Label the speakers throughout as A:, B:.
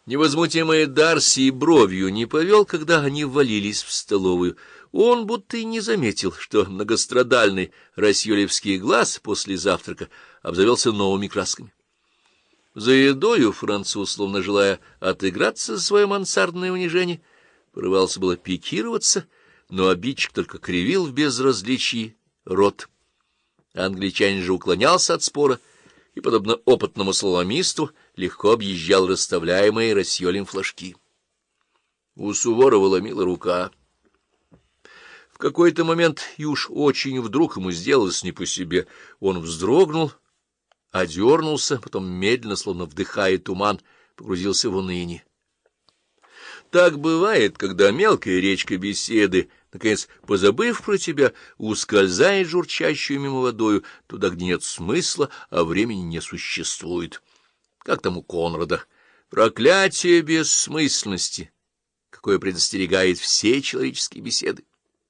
A: Невозмутимый Дарси бровью не повел, когда они ввалились в столовую. Он будто и не заметил, что многострадальный рассьёлевский глаз после завтрака обзавелся новыми красками. За едою француз, словно желая отыграться за свое мансардное унижение, порывался было пикироваться, но обидчик только кривил в безразличии рот. Англичанин же уклонялся от спора и, подобно опытному слаломисту, легко объезжал расставляемые рассьёлем флажки. У Суворова ломила рука. В какой-то момент, и уж очень вдруг ему сделалось не по себе, он вздрогнул, одернулся, потом медленно, словно вдыхая туман, погрузился в уныние. Так бывает, когда мелкая речка беседы, наконец, позабыв про тебя, ускользает журчащую мимо водою туда, где нет смысла, а времени не существует. Как там у Конрада? Проклятие бессмысленности, какое предостерегает все человеческие беседы.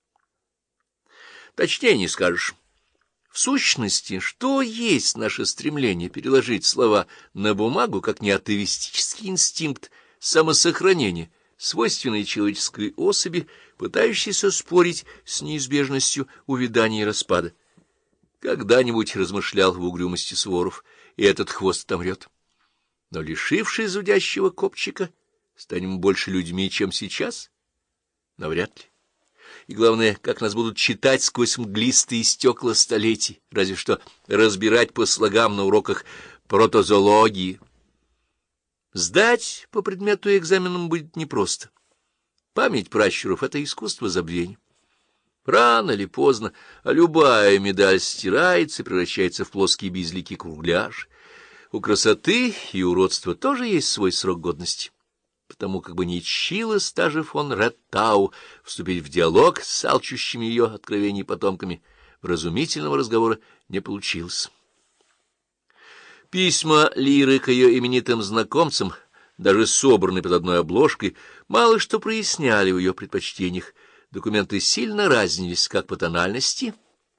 A: Точнее не скажешь. В сущности, что есть наше стремление переложить слова на бумагу, как не атовистический инстинкт самосохранения, свойственной человеческой особи, пытающейся спорить с неизбежностью увядания и распада. Когда-нибудь размышлял в угрюмости Суворов, и этот хвост отомрет. Но, лишившись зудящего копчика, станем больше людьми, чем сейчас? Навряд ли. И главное, как нас будут читать сквозь мглистые стекла столетий, разве что разбирать по слогам на уроках протозоологии. Сдать по предмету экзаменам будет непросто. Память пращуров — это искусство забвения. Рано или поздно, а любая медаль стирается и превращается в плоский безликий кругляш. У красоты и уродства тоже есть свой срок годности. Потому как бы ни чилась та же фон Реттау вступить в диалог с алчущими ее откровений потомками, вразумительного разговора не получилось. Письма Лиры к ее именитым знакомцам, даже собранные под одной обложкой, мало что проясняли в ее предпочтениях. Документы сильно разнились как по тональности.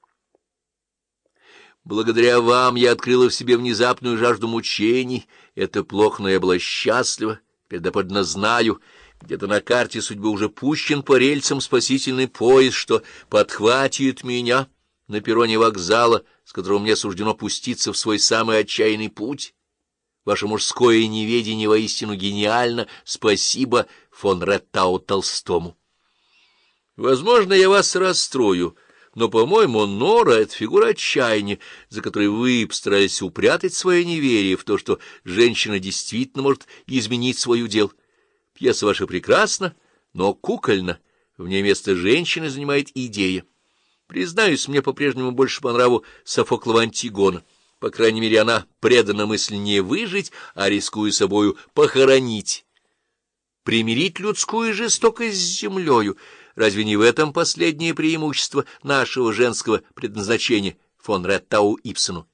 A: Благодаря вам я открыла в себе внезапную жажду мучений. Это плохо, но я была счастлива. Теперь доподлинно знаю, где-то на карте судьбы уже пущен по рельсам спасительный поезд, что подхватит меня на перроне вокзала, с которого мне суждено пуститься в свой самый отчаянный путь. Ваше мужское неведение воистину гениально. Спасибо фон Реттау Толстому. Возможно, я вас расстрою, но, по-моему, Нора — это фигура отчаяния, за которой вы постарались упрятать свое неверие в то, что женщина действительно может изменить свой удел. Пьеса ваша прекрасна, но кукольна. В ней место женщины занимает идея. Признаюсь, мне по-прежнему больше по нраву Софоклова Антигона. По крайней мере, она предана мысли не выжить, а, рискуя собою, похоронить. Примирить людскую жестокость с землею — разве не в этом последнее преимущество нашего женского предназначения фон Реттау Ибсену?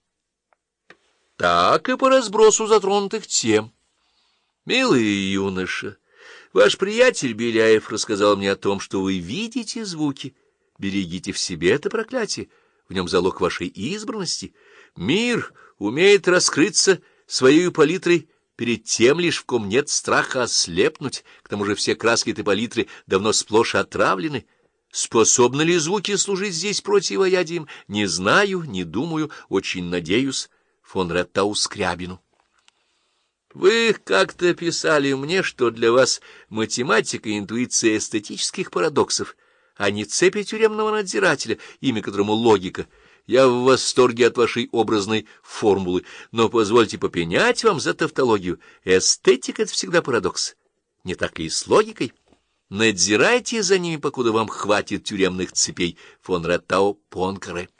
A: Так и по разбросу затронутых тем. Милый юноша, ваш приятель Беляев рассказал мне о том, что вы видите звуки. Берегите в себе это проклятие, в нем залог вашей избранности. Мир умеет раскрыться своей палитрой перед тем лишь, в ком нет страха ослепнуть. К тому же все краски этой палитры давно сплошь отравлены. Способны ли звуки служить здесь противоядием? Не знаю, не думаю, очень надеюсь. Фон Реттау Скрябину. Вы как-то писали мне, что для вас математика и интуиция эстетических парадоксов, а не цепи тюремного надзирателя, имя которому логика. Я в восторге от вашей образной формулы, но позвольте попенять вам за тавтологию. Эстетика — это всегда парадокс. Не так ли и с логикой? Надзирайте за ними, покуда вам хватит тюремных цепей. Фон Реттау Пуанкаре.